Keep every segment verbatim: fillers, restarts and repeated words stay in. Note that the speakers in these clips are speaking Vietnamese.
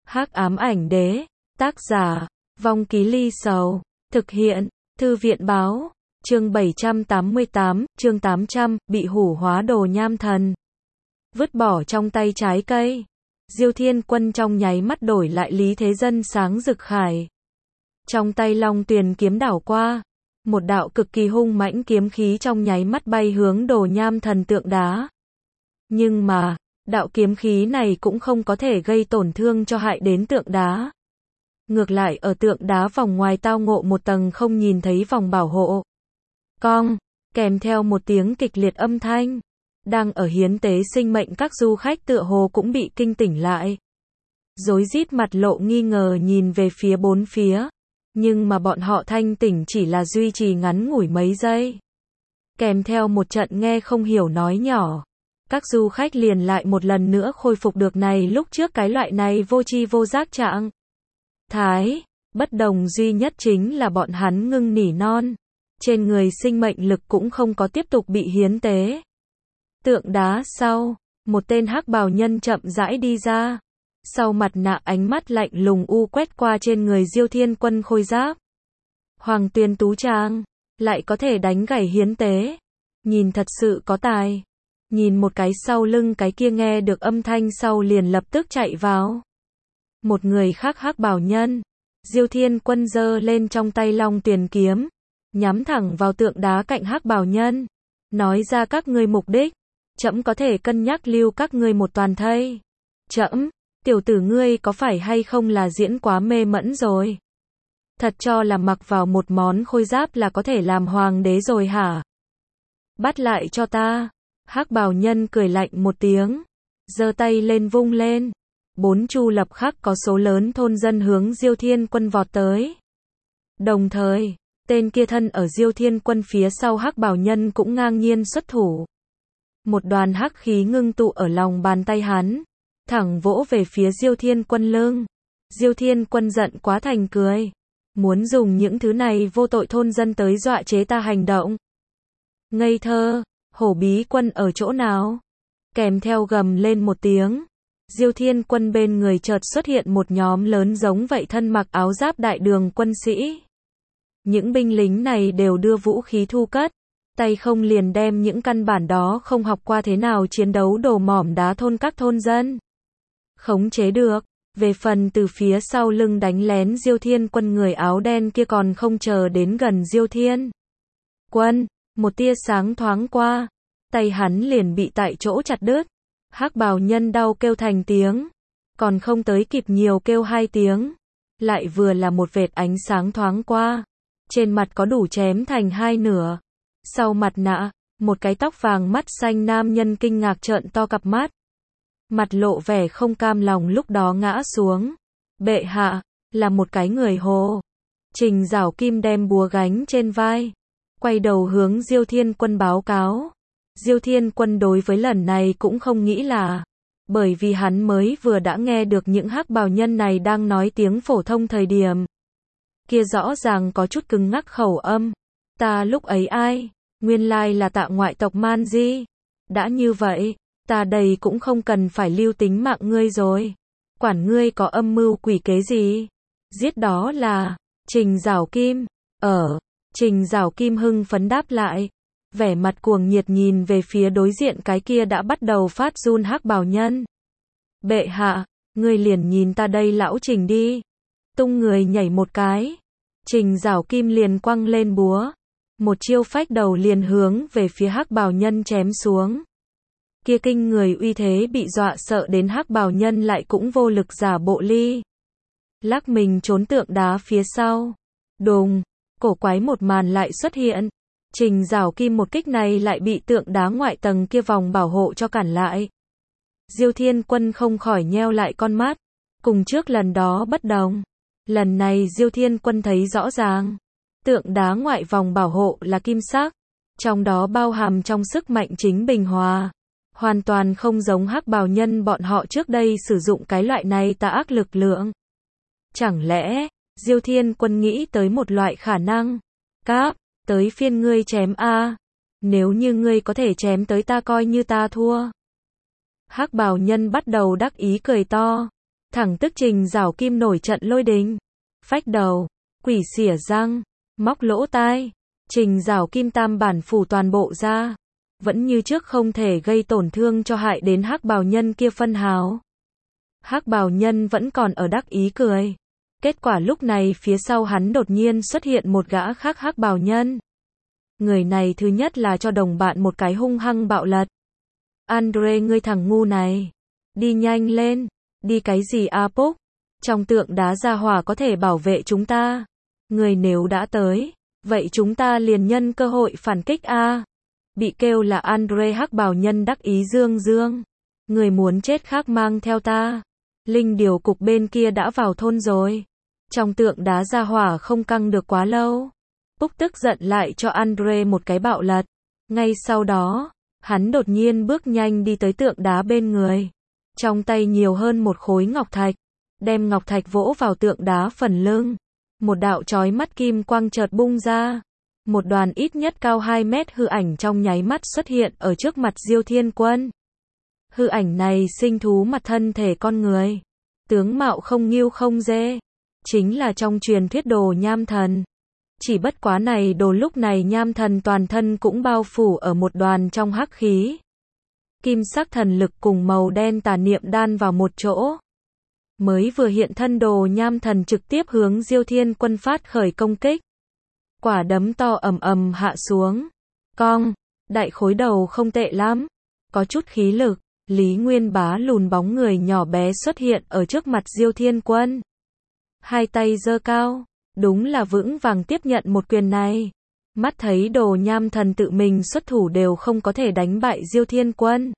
Hắc ám ảnh đế, tác giả, Vong Ký Ly Sầu, thực hiện, Thư viện báo, chương bảy trăm tám mươi tám, chương tám trăm, bị hủ hóa đồ nham thần. Vứt bỏ trong tay trái cây. Diêu Thiên Quân trong nháy mắt đổi lại Lý Thế Dân sáng rực khải. Trong tay Long Tuyền kiếm đảo qua, một đạo cực kỳ hung mãnh kiếm khí trong nháy mắt bay hướng đồ nham thần tượng đá. Nhưng mà, đạo kiếm khí này cũng không có thể gây tổn thương cho hại đến tượng đá. Ngược lại ở tượng đá vòng ngoài tao ngộ một tầng không nhìn thấy vòng bảo hộ. Cong, kèm theo một tiếng kịch liệt âm thanh. Đang ở hiến tế sinh mệnh các du khách tựa hồ cũng bị kinh tỉnh lại. Rối rít mặt lộ nghi ngờ nhìn về phía bốn phía. Nhưng mà bọn họ thanh tỉnh chỉ là duy trì ngắn ngủi mấy giây. Kèm theo một trận nghe không hiểu nói nhỏ. Các du khách liền lại một lần nữa khôi phục được này lúc trước cái loại này vô tri vô giác trạng. Thái, bất đồng duy nhất chính là bọn hắn ngưng nỉ non. Trên người sinh mệnh lực cũng không có tiếp tục bị hiến tế. Tượng đá sau, một tên hắc bào nhân chậm rãi đi ra. Sau mặt nạ ánh mắt lạnh lùng u quét qua trên người Diêu Thiên Quân khôi giáp. Hoàng Tuyền Tú Trang, lại có thể đánh gảy hiến tế. Nhìn thật sự có tài. Nhìn một cái sau lưng cái kia nghe được âm thanh sau liền lập tức chạy vào. Một người khác hắc bào nhân. Diêu Thiên Quân giơ lên trong tay Long Tuyền kiếm. Nhắm thẳng vào tượng đá cạnh hắc bào nhân. Nói ra các ngươi mục đích. Trẫm có thể cân nhắc lưu các ngươi một toàn thây. Trẫm, tiểu tử ngươi có phải hay không là diễn quá mê mẫn rồi? Thật cho là mặc vào một món khôi giáp là có thể làm hoàng đế rồi hả? Bắt lại cho ta. Hắc bào nhân cười lạnh một tiếng. Giơ tay lên vung lên. Bốn chu lập khắc có số lớn thôn dân hướng Diêu Thiên Quân vọt tới. Đồng thời, tên kia thân ở Diêu Thiên Quân phía sau hắc bào nhân cũng ngang nhiên xuất thủ. Một đoàn hắc khí ngưng tụ ở lòng bàn tay hắn, thẳng vỗ về phía Diêu Thiên Quân lưng. Diêu Thiên Quân giận quá thành cười, muốn dùng những thứ này vô tội thôn dân tới dọa chế ta hành động. Ngây thơ, hổ bí quân ở chỗ nào? Kèm theo gầm lên một tiếng, Diêu Thiên Quân bên người chợt xuất hiện một nhóm lớn giống vậy thân mặc áo giáp đại đường quân sĩ. Những binh lính này đều đưa vũ khí thu cất. Tay không liền đem những căn bản đó không học qua thế nào chiến đấu đồ mỏm đá thôn các thôn dân. Khống chế được, về phần từ phía sau lưng đánh lén Diêu Thiên Quân người áo đen kia còn không chờ đến gần Diêu Thiên Quân, một tia sáng thoáng qua, tay hắn liền bị tại chỗ chặt đứt. Hắc bào nhân đau kêu thành tiếng, còn không tới kịp nhiều kêu hai tiếng, lại vừa là một vệt ánh sáng thoáng qua, trên mặt có đủ chém thành hai nửa. Sau mặt nạ, một cái tóc vàng mắt xanh nam nhân kinh ngạc trợn to cặp mắt. Mặt lộ vẻ không cam lòng lúc đó ngã xuống. Bệ hạ, là một cái người hồ. Trình Giảo Kim đem búa gánh trên vai. Quay đầu hướng Diêu Thiên Quân báo cáo. Diêu Thiên Quân đối với lần này cũng không nghĩ là. Bởi vì hắn mới vừa đã nghe được những hắc bào nhân này đang nói tiếng phổ thông thời điểm. Kia rõ ràng có chút cứng ngắc khẩu âm. Ta lúc ấy ai? Nguyên lai là Tạ ngoại tộc Man Di. Đã như vậy, ta đây cũng không cần phải lưu tính mạng ngươi rồi. Quản ngươi có âm mưu quỷ kế gì? Giết đó là Trình Giảo Kim. Ở, Trình Giảo Kim hưng phấn đáp lại. Vẻ mặt cuồng nhiệt nhìn về phía đối diện cái kia đã bắt đầu phát run hắc bào nhân. Bệ hạ, ngươi liền nhìn ta đây lão Trình đi. Tung người nhảy một cái. Trình Giảo Kim liền quăng lên búa. Một chiêu phách đầu liền hướng về phía hắc bào nhân chém xuống. Kia kinh người uy thế bị dọa sợ đến hắc bào nhân lại cũng vô lực giả bộ ly. Lắc mình trốn tượng đá phía sau. Đùng, cổ quái một màn lại xuất hiện. Trình Giảo Kim một kích này lại bị tượng đá ngoại tầng kia vòng bảo hộ cho cản lại. Diêu Thiên Quân không khỏi nheo lại con mắt. Cùng trước lần đó bất đồng. Lần này Diêu Thiên Quân thấy rõ ràng. Tượng đá ngoại vòng bảo hộ là kim sắc, trong đó bao hàm trong sức mạnh chính bình hòa. Hoàn toàn không giống hắc bào nhân bọn họ trước đây sử dụng cái loại này tà ác lực lượng. Chẳng lẽ, Diêu Thiên Quân nghĩ tới một loại khả năng. Cáp, tới phiên ngươi chém a. Nếu như ngươi có thể chém tới ta coi như ta thua. Hắc bào nhân bắt đầu đắc ý cười to. Thẳng tức Trình Giảo Kim nổi trận lôi đình. Phách đầu, quỷ xỉa răng, móc lỗ tai. Trình Giảo Kim tam bản phủ toàn bộ ra. Vẫn như trước không thể gây tổn thương cho hại đến hắc bào nhân kia phân hào. Hắc bào nhân vẫn còn ở đắc ý cười. Kết quả lúc này phía sau hắn đột nhiên xuất hiện một gã khác hắc bào nhân. Người này thứ nhất là cho đồng bạn một cái hung hăng bạo lật. Andre ngươi thằng ngu này. Đi nhanh lên. Đi cái gì a Púc? Trong tượng đá gia hỏa có thể bảo vệ chúng ta. Người nếu đã tới. Vậy chúng ta liền nhân cơ hội phản kích a. Bị kêu là Andre hắc bào nhân đắc ý dương dương. Người muốn chết khác mang theo ta. Linh điều cục bên kia đã vào thôn rồi. Trong tượng đá gia hỏa không căng được quá lâu. Púc tức giận lại cho Andre một cái bạo lật. Ngay sau đó, hắn đột nhiên bước nhanh đi tới tượng đá bên người. Trong tay nhiều hơn một khối ngọc thạch. Đem ngọc thạch vỗ vào tượng đá phần lưng. Một đạo chói mắt kim quang chợt bung ra. Một đoàn ít nhất cao hai mét hư ảnh trong nháy mắt xuất hiện ở trước mặt Diêu Thiên Quân. Hư ảnh này sinh thú mặt thân thể con người. Tướng mạo không nghêu không dê. Chính là trong truyền thuyết Đồ Nham Thần. Chỉ bất quá này đồ lúc này Nham Thần toàn thân cũng bao phủ ở một đoàn trong hắc khí. Kim sắc thần lực cùng màu đen tà niệm đan vào một chỗ. Mới vừa hiện thân Đồ Nham Thần trực tiếp hướng Diêu Thiên Quân phát khởi công kích. Quả đấm to ầm ầm hạ xuống. Cong, đại khối đầu không tệ lắm. Có chút khí lực, Lý Nguyên Bá lùn bóng người nhỏ bé xuất hiện ở trước mặt Diêu Thiên Quân. Hai tay giơ cao, đúng là vững vàng tiếp nhận một quyền này. Mắt thấy Đồ Nham Thần tự mình xuất thủ đều không có thể đánh bại Diêu Thiên Quân.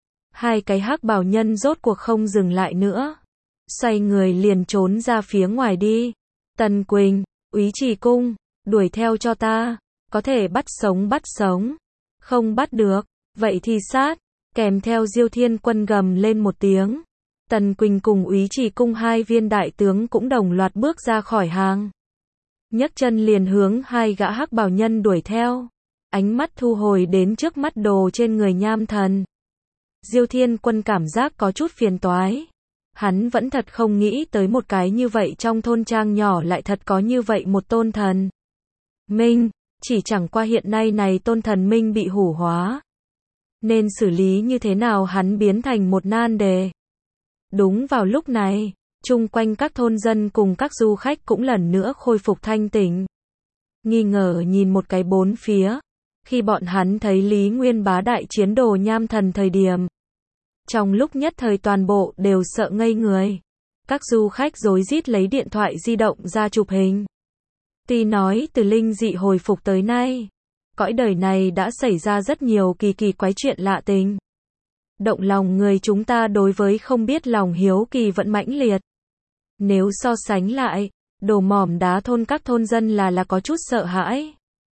Hai cái hắc bào nhân rốt cuộc không dừng lại nữa. Xoay người liền trốn ra phía ngoài đi. Tần Quỳnh, Úy Trì Cung, đuổi theo cho ta. Có thể bắt sống bắt sống. Không bắt được, vậy thì sát. Kèm theo Diêu Thiên Quân gầm lên một tiếng. Tần Quỳnh cùng Úy Trì Cung hai viên đại tướng cũng đồng loạt bước ra khỏi hàng. Nhấc chân liền hướng hai gã hắc bào nhân đuổi theo. Ánh mắt thu hồi đến trước mắt đồ trên người Nham Thần. Diêu Thiên Quân cảm giác có chút phiền toái. Hắn vẫn thật không nghĩ tới một cái như vậy trong thôn trang nhỏ lại thật có như vậy một tôn thần minh, chỉ chẳng qua hiện nay này tôn thần minh bị hủ hóa. Nên xử lý như thế nào hắn biến thành một nan đề. Đúng vào lúc này, chung quanh các thôn dân cùng các du khách cũng lần nữa khôi phục thanh tỉnh. Nghi ngờ nhìn một cái bốn phía. Khi bọn hắn thấy Lý Nguyên Bá đại chiến Đồ Nham Thần thời điểm. Trong lúc nhất thời toàn bộ đều sợ ngây người. Các du khách rối rít lấy điện thoại di động ra chụp hình. Tuy nói từ linh dị hồi phục tới nay, cõi đời này đã xảy ra rất nhiều kỳ kỳ quái chuyện lạ tình. Động lòng người chúng ta đối với không biết lòng hiếu kỳ vẫn mãnh liệt. Nếu so sánh lại, Đồ Mỏm Đá thôn các thôn dân là là có chút sợ hãi.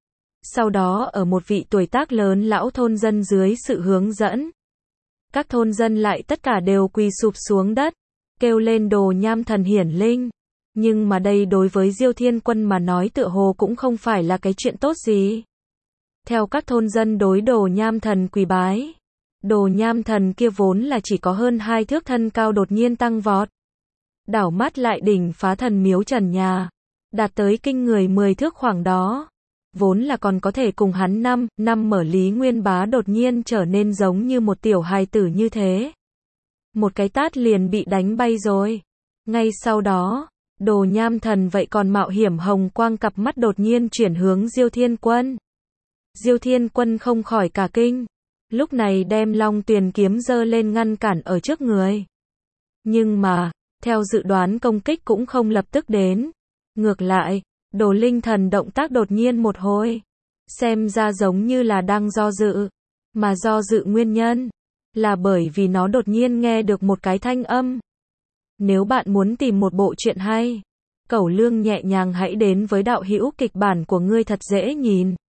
Sau đó ở một vị tuổi tác lớn lão thôn dân dưới sự hướng dẫn, các thôn dân lại tất cả đều quỳ sụp xuống đất, kêu lên Đồ Nham Thần hiển linh. Nhưng mà đây đối với Diêu Thiên Quân mà nói tựa hồ cũng không phải là cái chuyện tốt gì. Theo các thôn dân đối Đồ Nham Thần quỳ bái, Đồ Nham Thần kia vốn là chỉ có hơn hai thước thân cao đột nhiên tăng vọt. Đảo mắt lại đỉnh phá thần miếu trần nhà, đạt tới kinh người mười thước khoảng đó. Vốn là còn có thể cùng hắn năm, năm mở Lý Nguyên Bá đột nhiên trở nên giống như một tiểu hài tử như thế. Một cái tát liền bị đánh bay rồi. Ngay sau đó, Đồ Nham Thần vậy còn mạo hiểm hồng quang cặp mắt đột nhiên chuyển hướng Diêu Thiên Quân. Diêu Thiên Quân không khỏi cả kinh. Lúc này đem Long Tuyền kiếm giơ lên ngăn cản ở trước người. Nhưng mà, theo dự đoán công kích cũng không lập tức đến. Ngược lại, Đồ Linh Thần động tác đột nhiên một hồi. Xem ra giống như là đang do dự. Mà do dự nguyên nhân là bởi vì nó đột nhiên nghe được một cái thanh âm. Nếu bạn muốn tìm một bộ truyện hay, Cẩu Lương nhẹ nhàng hãy đến với đạo hữu kịch bản của ngươi thật dễ nhìn.